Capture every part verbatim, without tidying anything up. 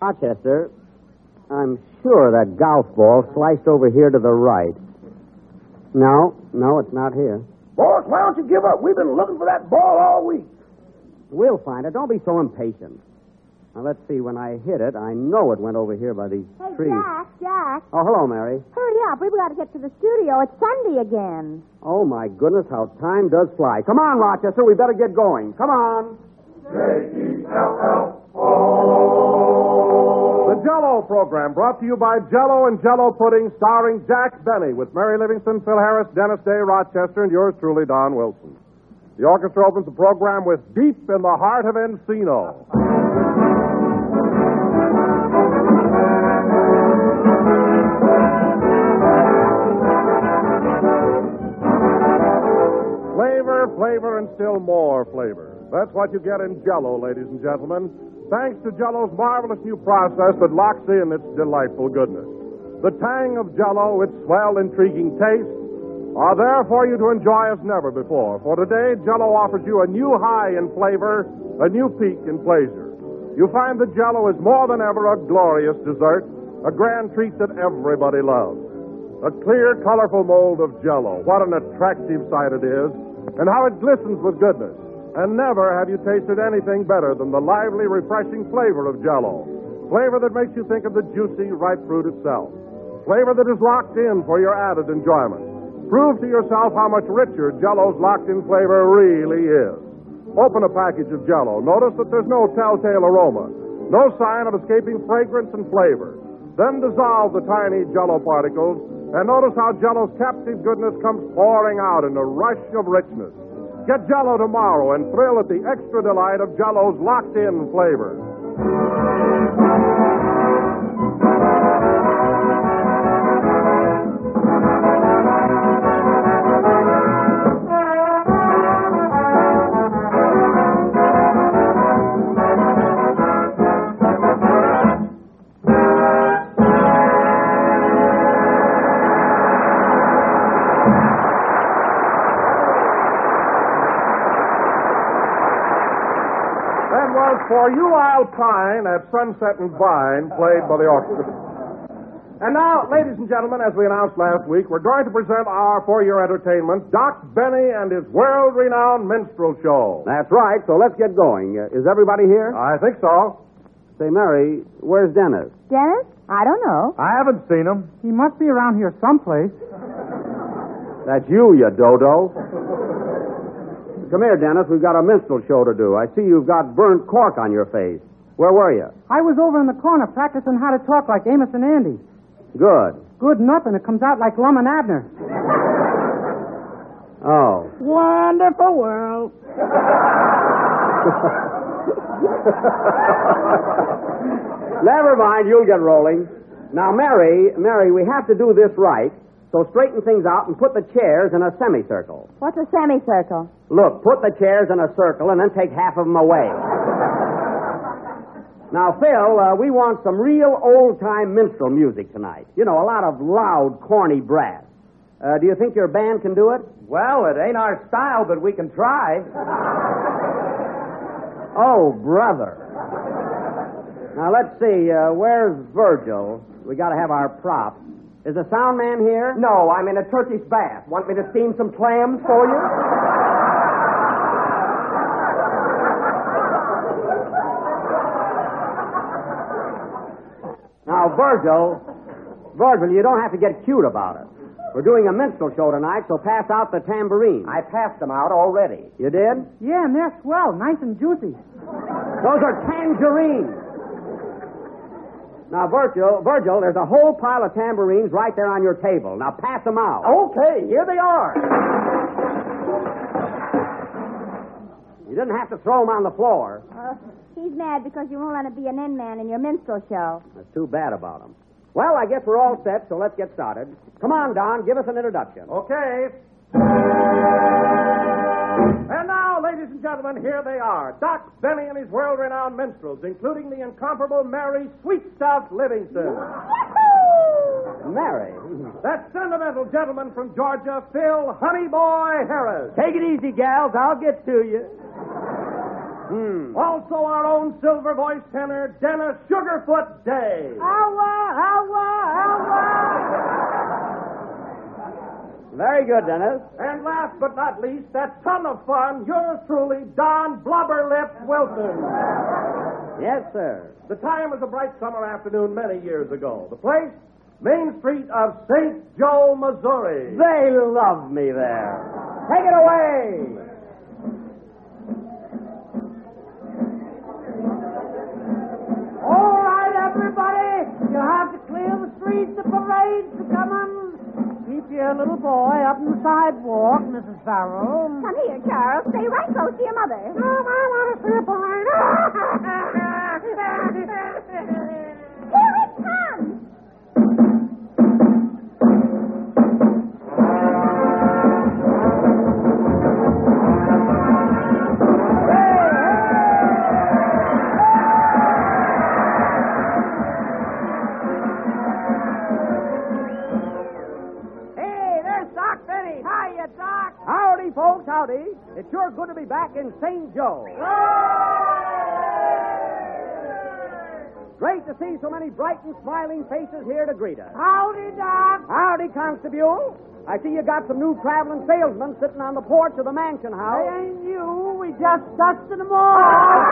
Rochester, I'm sure that golf ball sliced over here to the right. No, no, it's not here. Boss, why don't you give up? We've been looking for that ball all week. We'll find it. Don't be so impatient. Now, let's see. When I hit it, I know it went over here by these Hey, trees. Jack, Jack. Oh, hello, Mary. Hurry up. We've got to get to the studio. It's Sunday again. Oh, my goodness, how time does fly. Come on, Rochester. We better get going. Come on. J E L L O. The Jell-O program brought to you by Jell-O and Jell-O Pudding, starring Jack Benny, with Mary Livingston, Phil Harris, Dennis Day, Rochester, and yours truly, Don Wilson. The orchestra opens the program with Deep in the Heart of Encino. Flavor, flavor, and still more flavor. That's what you get in Jell-O, ladies and gentlemen. Thanks to Jell-O's marvelous new process that locks in its delightful goodness. The tang of Jell-O, its swell, intriguing taste, are there for you to enjoy as never before. For today, Jell-O offers you a new high in flavor, a new peak in pleasure. You find that Jell-O is more than ever a glorious dessert, a grand treat that everybody loves. A clear, colorful mold of Jell-O. What an attractive sight it is, and how it glistens with goodness. And never have you tasted anything better than the lively, refreshing flavor of Jell-O. Flavor that makes you think of the juicy, ripe fruit itself. Flavor that is locked in for your added enjoyment. Prove to yourself how much richer Jell-O's locked-in flavor really is. Open a package of Jell-O. Notice that there's no telltale aroma, no sign of escaping fragrance and flavor. Then dissolve the tiny Jell-O particles, and notice how Jell-O's captive goodness comes pouring out in a rush of richness. Get Jell-O tomorrow and thrill at the extra delight of Jell-O's locked-in flavor. For You I'll Pine at Sunset and Vine, played by the orchestra. And now, ladies and gentlemen, as we announced last week, we're going to present our for your entertainment, Doc Benny and his world-renowned minstrel show. That's right, so let's get going. Uh, is everybody here? I think so. Say, Mary, where's Dennis? Dennis? I don't know. I haven't seen him. He must be around here someplace. That's you, you dodo. Come here, Dennis. We've got a minstrel show to do. I see you've got burnt cork on your face. Where were you? I was over in the corner practicing how to talk like Amos and Andy. Good. Good nothing. It comes out like Lum and Abner. Oh. Wonderful world. Never mind. You'll get rolling. Now, Mary, Mary, we have to do this right. So straighten things out and put the chairs in a semicircle. What's a semicircle? Look, put the chairs in a circle and then take half of them away. Now, Phil, uh, we want some real old-time minstrel music tonight. You know, a lot of loud, corny brass. Uh, do you think your band can do it? Well, it ain't our style, but we can try. Oh, brother. Now, let's see. Uh, where's Virgil? We got to have our props. Is the sound man here? No, I'm in a Turkish bath. Want me to steam some clams for you? Now, Virgil, Virgil, you don't have to get cute about it. We're doing a minstrel show tonight, so pass out the tambourine. I passed them out already. You did? Yeah, and they're swell, nice and juicy. Those are tangerines. Now, Virgil, Virgil, there's a whole pile of tambourines right there on your table. Now, pass them out. Okay, here they are. You didn't have to throw them on the floor. Uh, he's mad because you won't let him be an in man in your minstrel show. That's too bad about him. Well, I guess we're all set, so let's get started. Come on, Don, give us an introduction. Okay. And now, ladies and gentlemen, here they are. Doc Benny and his world-renowned minstrels, including the incomparable Mary Sweetstuff Livingston. Mary. That sentimental gentleman from Georgia, Phil Honey Boy Harris. Take it easy, gals. I'll get to you. Hmm. Also our own silver voice tenor, Dennis Sugarfoot Day. Awa, awa, awa. Very good, Dennis. And last but not least, that ton of fun, yours truly, Don Blubberlip Wilson. Yes, sir. The time was a bright summer afternoon many years ago. The place, Main Street of Saint Joe, Missouri. They love me there. Take it away. All right, everybody. You'll have to clear the streets. The parade's coming. Keep your little boy up on the sidewalk, Missus Farrell. Come here, Charles. Stay right close to your mother. Mom, I want to see a parade. Here it comes. Howdy, folks, howdy. It's sure good to be back in Saint Joe. Great to see so many bright and smiling faces here to greet us. Howdy, Doc. Howdy, Constable. I see you got some new traveling salesmen sitting on the porch of the mansion house. They ain't you. We just dusted them off.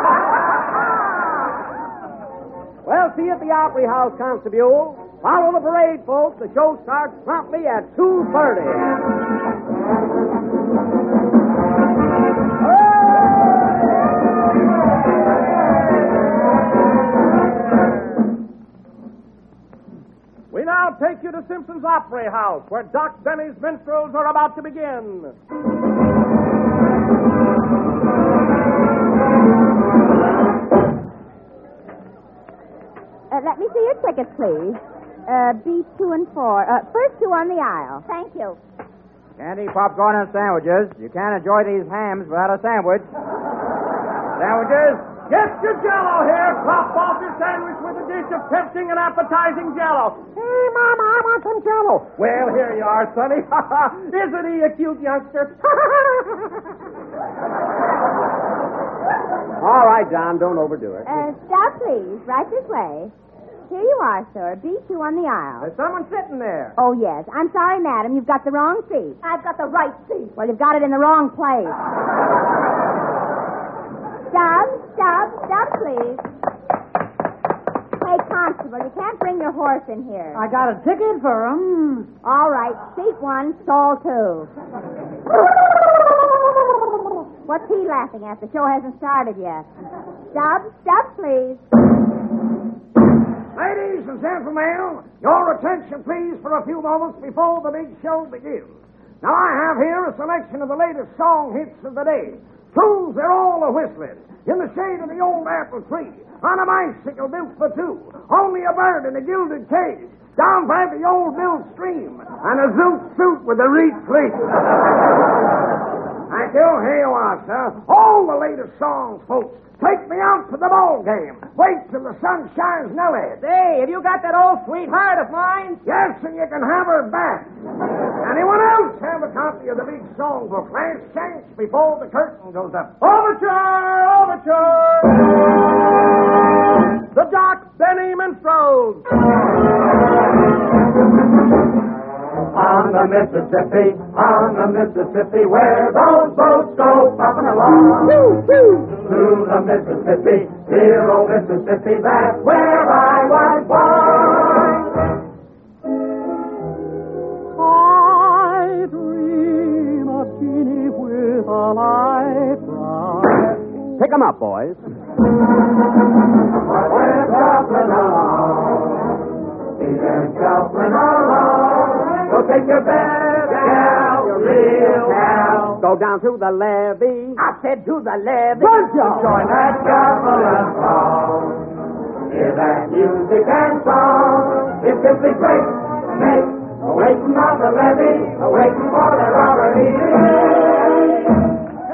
Well, see you at the Opry House, Constable. Follow the parade, folks. The show starts promptly at two thirty. We now take you to Simpson's Opry House, where Doc Benny's minstrels are about to begin. Uh, let me see your tickets, please. Uh, B two and four. Uh, first two on the aisle. Thank you. Candy, popcorn, and sandwiches. You can't enjoy these hams without a sandwich. Sandwiches? Get your Jell-O here. Pop off your sandwich with a dish of tempting and appetizing Jell-O. Hey, Mama, I want some Jell-O. Well, here you are, Sonny. Isn't he a cute youngster? All right, Don, don't overdo it. Uh, stop, please. Right this way. Here you are, sir. B two on the aisle. There's someone sitting there. Oh, yes. I'm sorry, madam. You've got the wrong seat. I've got the right seat. Well, you've got it in the wrong place. Stop, stop, stop, please. Hey, Constable, you can't bring your horse in here. I got a ticket for him. All right. Seat one, stall two. What's he laughing at? The show hasn't started yet. Stop, stop, please. Ladies and gentlemen, your attention, please, for a few moments before the big show begins. Now, I have here a selection of the latest song hits of the day. Tunes they're all a-whistling. In the shade of the old apple tree. On a bicycle built for two. Only a bird in a gilded cage. Down by the old mill stream. And a zoot suit with a reed fleece. Thank you. Here you are, sir. All the latest songs, folks. Take me out to the ball game. Wait till the sun shines Nellie. Say, have you got that old sweetheart of mine? Yes, and you can have her back. Anyone else have a copy of the big songbook? Last chance before the curtain goes up. Overture! Overture! The Doc Benny Minstrels. On the Mississippi, on the Mississippi, where those boats go puffing along. Through the Mississippi, dear old Mississippi, that's where I was born. I dream of Jeannie with a light brown. Pick 'em up, boys. We're shuffling along, we're shuffling along. So take your best gal, your real gal. Go down to the levee. I said to the levee. Good job. Join that shuffle and song. Hear that music and song. It's simply great. Make a waiting on the levee, a waiting for the robbery.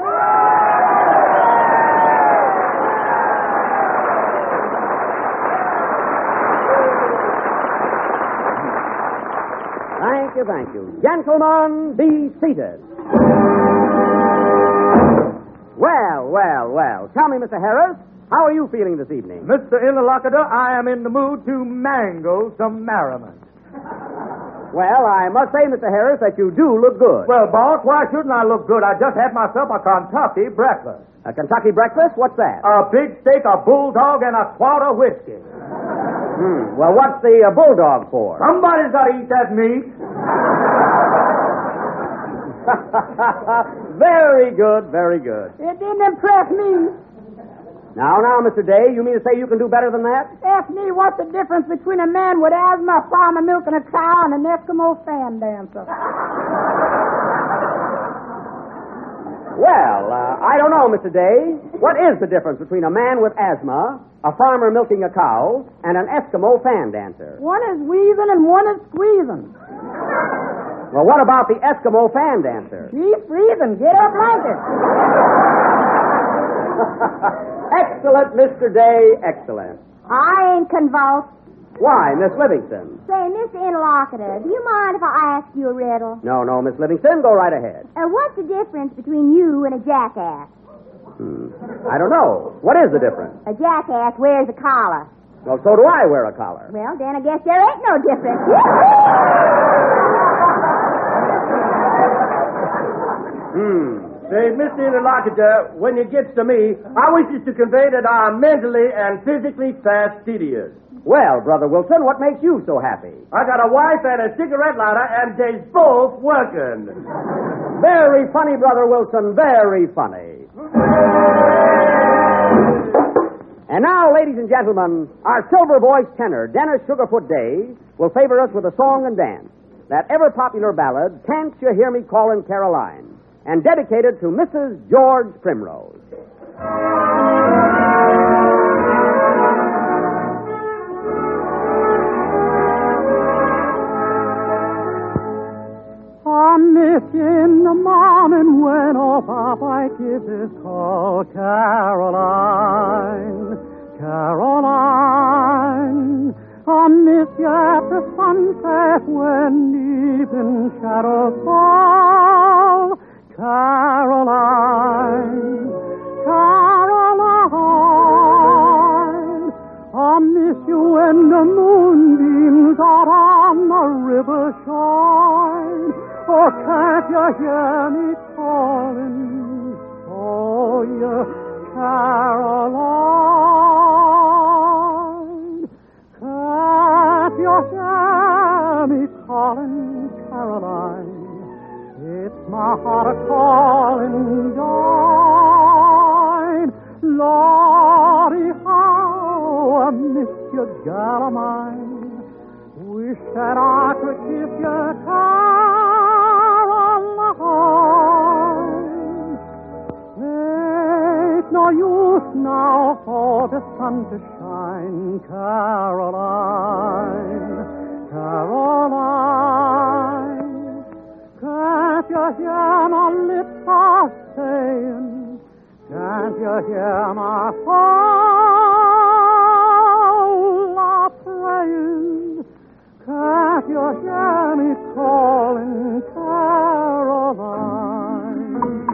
Thank you, thank you. Gentlemen, be seated. Well, well, well. Tell me, Mister Harris, how are you feeling this evening? Mister Interlocutor, I am in the mood to mangle some merriment. Well, I must say, Mister Harris, that you do look good. Well, boss, why shouldn't I look good? I just had myself a Kentucky breakfast. A Kentucky breakfast? What's that? A big steak, a bulldog, and a quart of whiskey. Hmm. Well, what's the uh, bulldog for? Somebody's got to eat that meat. Very good, very good. It didn't impress me. Now, now, Mister Day, you mean to say you can do better than that? Ask me what's the difference between a man with asthma, a farmer milking a cow, and an Eskimo fan dancer. Well, uh, I don't know, Mister Day. What is the difference between a man with asthma, a farmer milking a cow, and an Eskimo fan dancer? One is wheezing and one is squeezing. Well, what about the Eskimo fan dancer? She's freezing. Get her blanket. Excellent, Mister Day, excellent. I ain't convulsed. Why, Miss Livingston? Say, Mister Interlocutor, do you mind if I ask you a riddle? No, no, Miss Livingston, go right ahead. Uh, what's the difference between you and a jackass? Hmm. I don't know. What is the difference? A jackass wears a collar. Well, so do I wear a collar. Well, then I guess there ain't no difference. Hmm. Say, Mister Interlocutor, when it gets to me, I wish you to convey that I am mentally and physically fastidious. Well, Brother Wilson, what makes you so happy? I got a wife and a cigarette lighter, and they's both working. Very funny, Brother Wilson, very funny. And now, ladies and gentlemen, our silver-voiced tenor, Dennis Sugarfoot Day, will favor us with a song and dance, that ever-popular ballad, Can't You Hear Me Callin' Caroline, and dedicated to Missus George Primrose. I miss you in the morning when all Papa kisses call Caroline, Caroline. I miss you at the sunset when deep in shadows fall, Caroline, Caroline. I miss you when the moonbeams out on the river shine. Oh, can't you hear me calling? Oh, you Caroline. Can't you hear me calling, Caroline? It's my heart a-calling, darling. Lordy, how I miss you, gal of mine. Wish that I could kiss you, Caroline. Ain't no use now for the sun to shine, Caroline, Caroline. Can't you hear my lips are saying? Can't you hear my soul are praying? Can't you hear me calling, Caroline?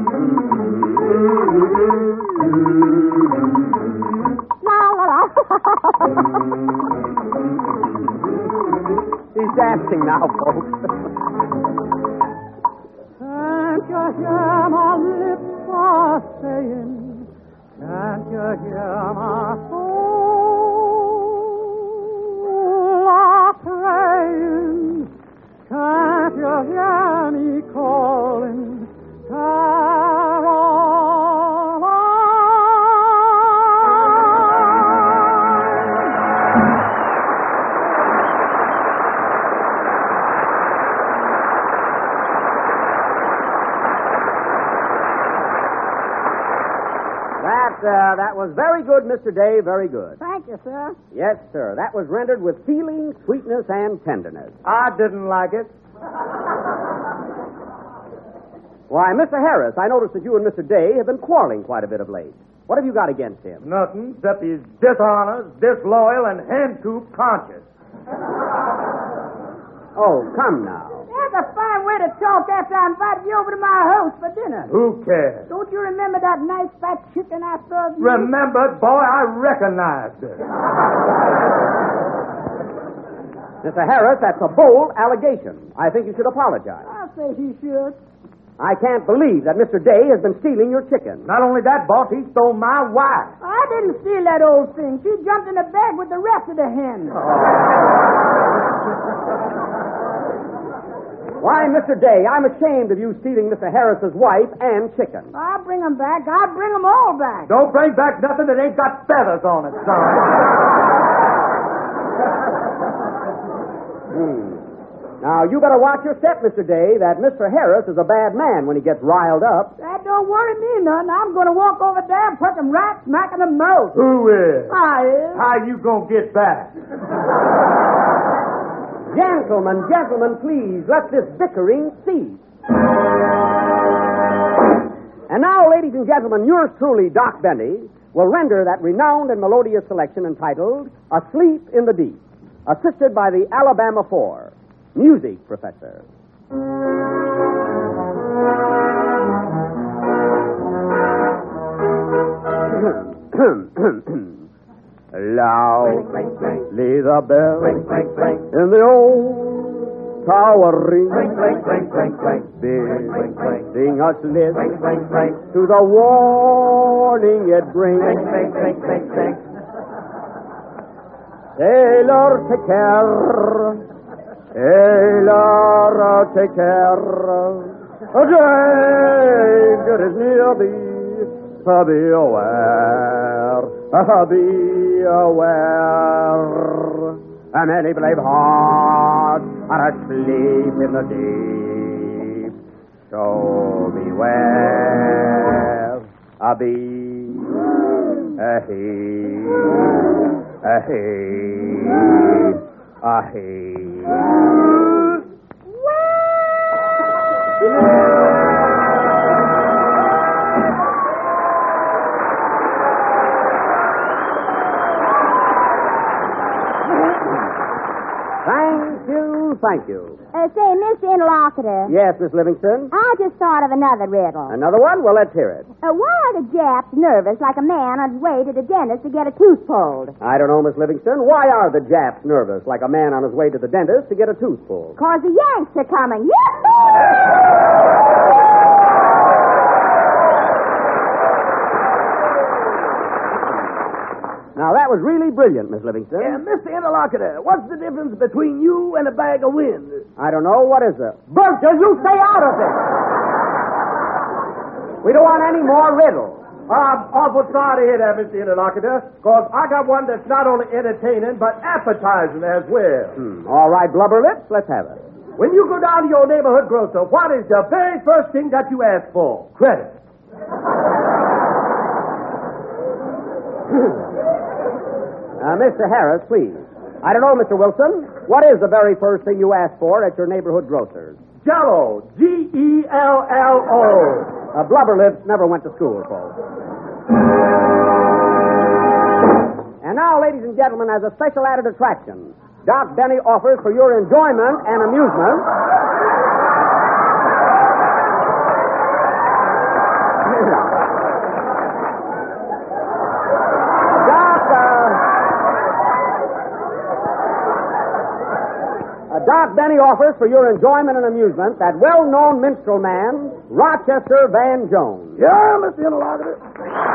La la la. He's dancing now, folks. Can't you hear my lips are saying? Can't you hear my soul are praying? Can't you hear me calling, Caroline? That, uh, that was very good, Mister Day, very good. Thank you, sir. Yes, sir. That was rendered with feeling, sweetness, and tenderness. I didn't like it. Why, Mister Harris, I noticed that you and Mister Day have been quarreling quite a bit of late. What have you got against him? Nothing, except he's dishonest, disloyal, and hen-coop conscious. Oh, come now. That's a fine way to talk after I invited you over to my house for dinner. Who cares? Don't you remember that nice fat chicken I served you? Remember, boy, I recognized it. Mister Harris, that's a bold allegation. I think you should apologize. I say he should. I can't believe that Mister Day has been stealing your chicken. Not only that, boss, he stole my wife. I didn't steal that old thing. She jumped in the bag with the rest of the hens. Why, Mister Day, I'm ashamed of you stealing Mister Harris's wife and chicken. I'll bring them back. I'll bring them all back. Don't bring back nothing that ain't got feathers on it, son. Hmm. Now, you better watch your step, Mister Day. That Mister Harris is a bad man when he gets riled up. That don't worry me none. I'm going to walk over there and punch him right smack in the mouth. Who is? I is. How you gonna get back? Gentlemen, gentlemen, please, let this bickering cease. And now, ladies and gentlemen, yours truly, Doc Benny, will render that renowned and melodious selection entitled Asleep in the Deep, assisted by the Alabama Four. Music, Professor. Loudly the bell in the old tower ring, bidding us listen to the warning it brings. Sailor, take care. Sailor, take care. A danger is near thee, so be aware, be aware. And many brave hearts are asleep in the deep, so beware, be a he, a he. Ahe. Thank you, thank you. Uh, say, Mister Interlocutor. Yes, Miss Livingston? I just thought of another riddle. Another one? Well, let's hear it. Uh, why are the Japs nervous like a man on his way to the dentist to get a tooth pulled? I don't know, Miss Livingston. Why are the Japs nervous like a man on his way to the dentist to get a tooth pulled? Because the Yanks are coming. Yahoo! Now, that was really brilliant, Miss Livingston. Yeah, Mister Interlocutor, what's the difference between you and a bag of wind? I don't know. What is it? Bertha, you stay out of it! We don't want any more riddles. I'm awful sorry to hear that, Mister Interlocutor, because I got one that's not only entertaining, but appetizing as well. Hmm. All right, blubber lips, let's have it. When you go down to your neighborhood grocer, what is the very first thing that you ask for? Credit. Uh, Mister Harris, please. I don't know, Mister Wilson. What is the very first thing you ask for at your neighborhood grocer's? Jell-O. G E L L O. Uh, blubber lips never went to school, folks. And now, ladies and gentlemen, as a special added attraction, Doc Benny offers for your enjoyment and amusement Doc Benny offers for your enjoyment and amusement that well-known minstrel man, Rochester Van Jones. Yeah, Mister Interlocutor.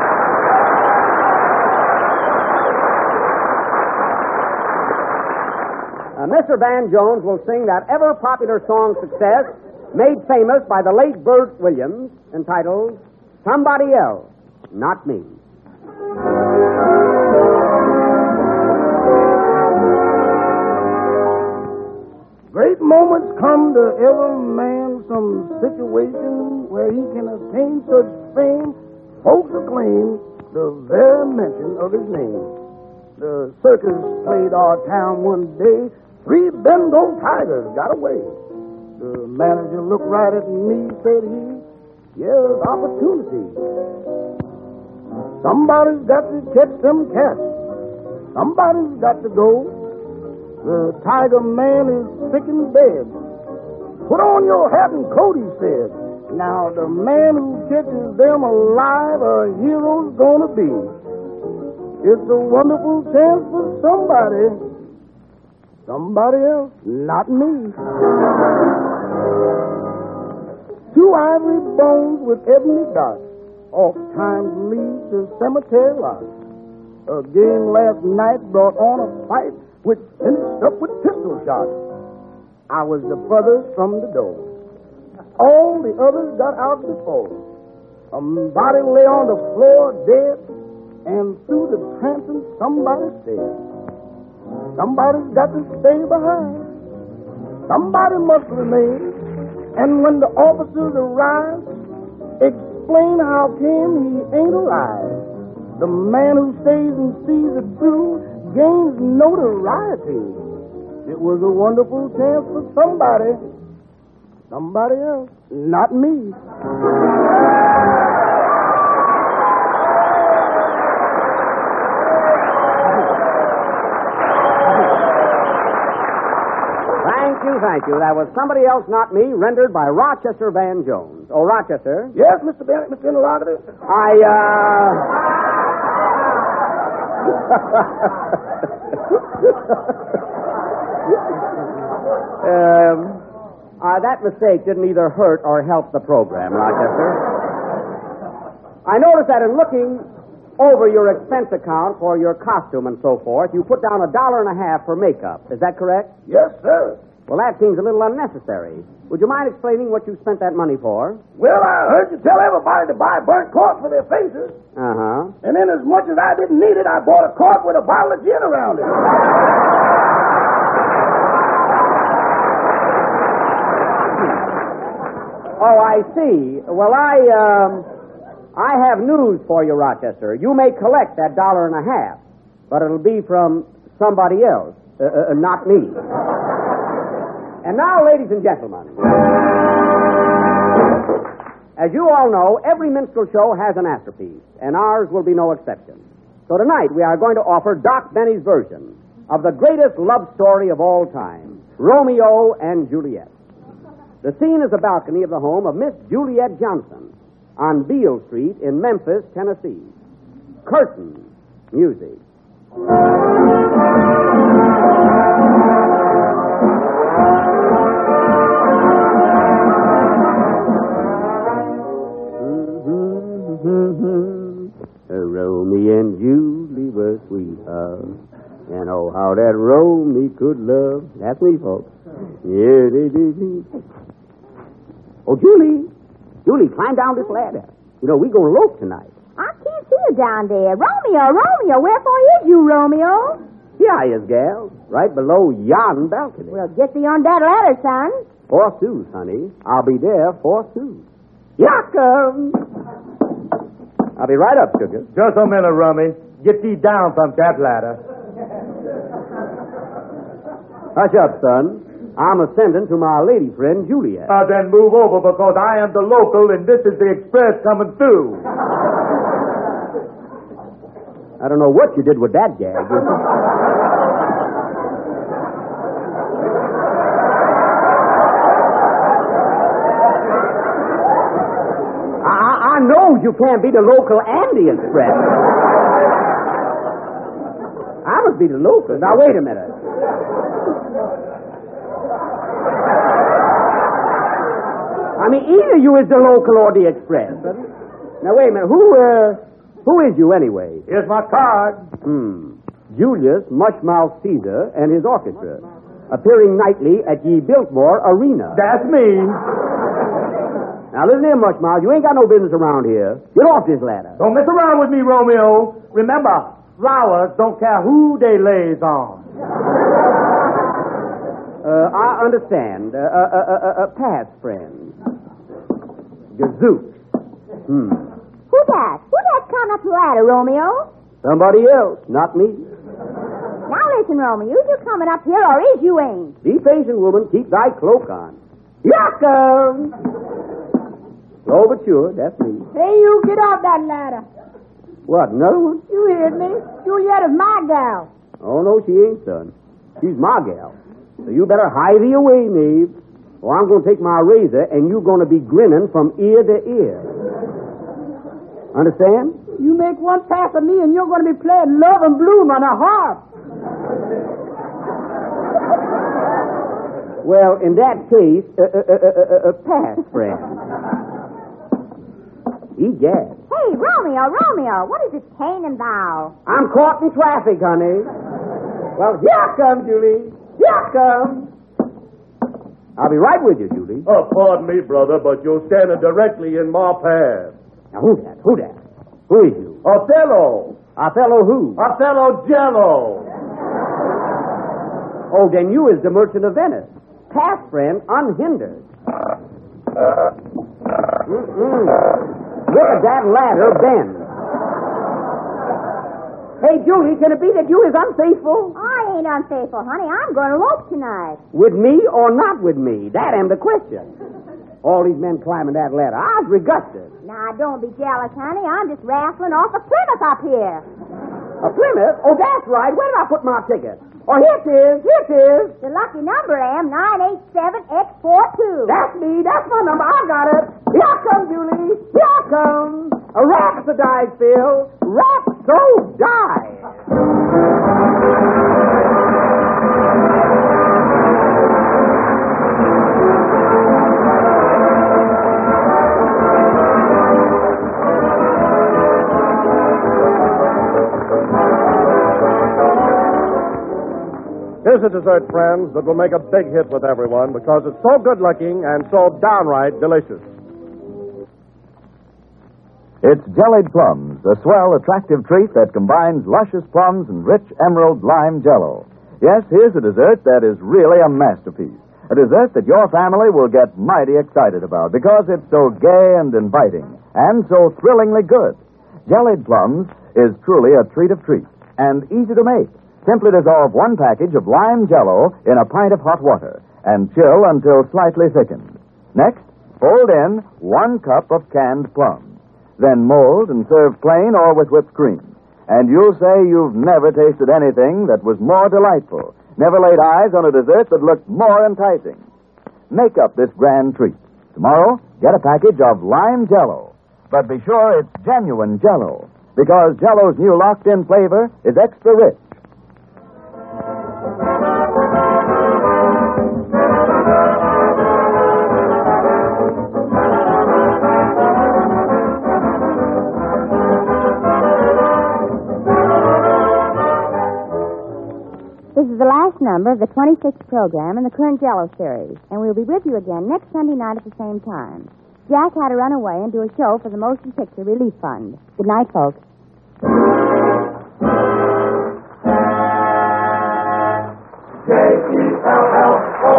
Uh, Mister Van Jones will sing that ever-popular song success made famous by the late Bert Williams, entitled Somebody Else, Not Me. Great moments come to every man, some situation where he can attain such fame, folks acclaim the very mention of his name. The circus played our town one day, three Bengal tigers got away. The manager looked right at me, said he, here's opportunity. Somebody's got to catch them cats. Somebody's got to go. The tiger man is sick in bed. Put on your hat and coat, he said. Now the man who catches them alive a hero's gonna be. It's a wonderful chance for somebody. Somebody else, not me. Two ivory bones with ebony dots oft times lead to cemetery lots. A game last night brought on a fight which finished up with pistol shots. I was the furthest from the door. All the others got out before. A body lay on the floor dead, and through the transom somebody said, somebody's got to stay behind. Somebody must remain. And when the officers arrive, explain how came he ain't alive. The man who stays and sees it through gains notoriety. It was a wonderful chance for somebody. Somebody else, not me. Thank you, thank you. That was Somebody Else, Not Me, rendered by Rochester Van Jones. Oh, Rochester? Yes, Mister Bennett, Mister Interrogator? I, uh... um, uh, that mistake didn't either hurt or help the program, Rochester. I noticed that in looking over your expense account for your costume and so forth, you put down a dollar and a half for makeup. Is that correct? Yes, sir. Well, that seems a little unnecessary. Would you mind explaining what you spent that money for? Well, I heard you tell everybody to buy burnt cork for their faces. Uh-huh. And then as much as I didn't need it, I bought a cork with a bottle of gin around it. Oh, I see. Well, I, um, I have news for you, Rochester. You may collect that dollar and a half, but it'll be from somebody else, uh, uh, not me. And now, ladies and gentlemen, as you all know, every minstrel show has an afterpiece, and ours will be no exception. So tonight we are going to offer Doc Benny's version of the greatest love story of all time, Romeo and Juliet. The scene is the balcony of the home of Miss Juliet Johnson on Beale Street in Memphis, Tennessee. Curtain music. Romeo and Julie were sweethearts, and oh, how that Romeo could love. That's me, folks. Yeah, they do. Oh, Julie, Julie, climb down this ladder. You know, we gonna elope tonight. I can't see you down there. Romeo, Romeo, wherefore is you, Romeo? Here I is, gal, right below yon balcony. Well, get thee on that ladder, son. Forsooth, honey. I'll be there forsooth. Yakum! I'll be right up, sugar. Just a minute, Rummy. Get thee down from that ladder. Hush up, son. I'm ascending to my lady friend, Juliet. Uh, then move over, because I am the local, and this is the express coming through. I don't know what you did with that gag. I know you can't be the local and the express. I must be the local. Now, wait a minute. I mean, either you is the local or the express. Now, wait a minute. Who, uh, who is you, anyway? Here's my card. Hmm. Julius Mushmouth Caesar and his orchestra, appearing nightly at ye Biltmore Arena. That's me. Now, listen here, Mushmouth. You ain't got no business around here. Get off this ladder. Don't mess around with me, Romeo. Remember, flowers don't care who they lays on. Uh, I understand. Uh, uh, uh, uh, uh, past friend. Gazook. Hmm. Who that? Who that coming up the ladder, Romeo? Somebody else, not me. Now listen, Romeo. Is you coming up here or is you ain't? Be patient, woman. Keep thy cloak on. Yakum! Slow but sure, that's me. Hey, you get off that ladder. What, another one? You heard me. Juliet is my gal. Oh, no, she ain't, son. She's my gal. So you better hie thee away, Maeve, or I'm going to take my razor and you're going to be grinning from ear to ear. Understand? You make one pass at me and you're going to be playing Love and Bloom on a harp. Well, in that case, uh, uh, uh, uh, uh, uh, pass, friend. Egad. Hey, Romeo, Romeo, what is this pain and thou? I'm caught in traffic, honey. Well, here I come, Julie. Here I come. I'll be right with you, Julie. Oh, pardon me, brother, but you're standing directly in my path. Now, who that? Who that? Who is you? Othello. Othello who? Othello Jello. Oh, then you is the merchant of Venice. Pass, friend, unhindered. Mm-mm. Look at that ladder bend. Hey, Julie, can it be that you is unfaithful? I ain't unfaithful, honey. I'm going to rope tonight. With me or not with me? That am the question. All these men climbing that ladder. I was regusted. Now, don't be jealous, honey. I'm just raffling off a Plymouth up here. A Plymouth? Oh, that's right. Where did I put my ticket? Oh, here it is. Here it is. The lucky number, am nine eight seven X four two. That's me. That's my number. I got it. Here I come, Julie. Here I come. A rhapsodize, Phil. Rhapsodize. Here's a dessert, friends, that will make a big hit with everyone because it's so good-looking and so downright delicious. It's jellied plums, a swell, attractive treat that combines luscious plums and rich emerald lime jello. Yes, here's a dessert that is really a masterpiece. A dessert that your family will get mighty excited about because it's so gay and inviting and so thrillingly good. Jellied plums is truly a treat of treats and easy to make. Simply dissolve one package of lime jello in a pint of hot water and chill until slightly thickened. Next, fold in one cup of canned plums. Then mold and serve plain or with whipped cream. And you'll say you've never tasted anything that was more delightful, never laid eyes on a dessert that looked more enticing. Make up this grand treat. Tomorrow, get a package of lime jello. But be sure it's genuine jello, because jello's new locked-in flavor is extra rich. This is the last number of the twenty-sixth program in the current Jello series, and we'll be with you again next Sunday night at the same time. Jack had to run away and do a show for the Motion Picture Relief Fund. Good night, folks. J E L L O.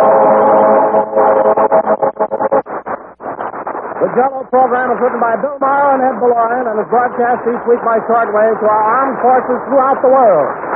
The Jello program is written by Bill Maher and Ed Beloin and is broadcast each week by shortwave to our armed forces throughout the world.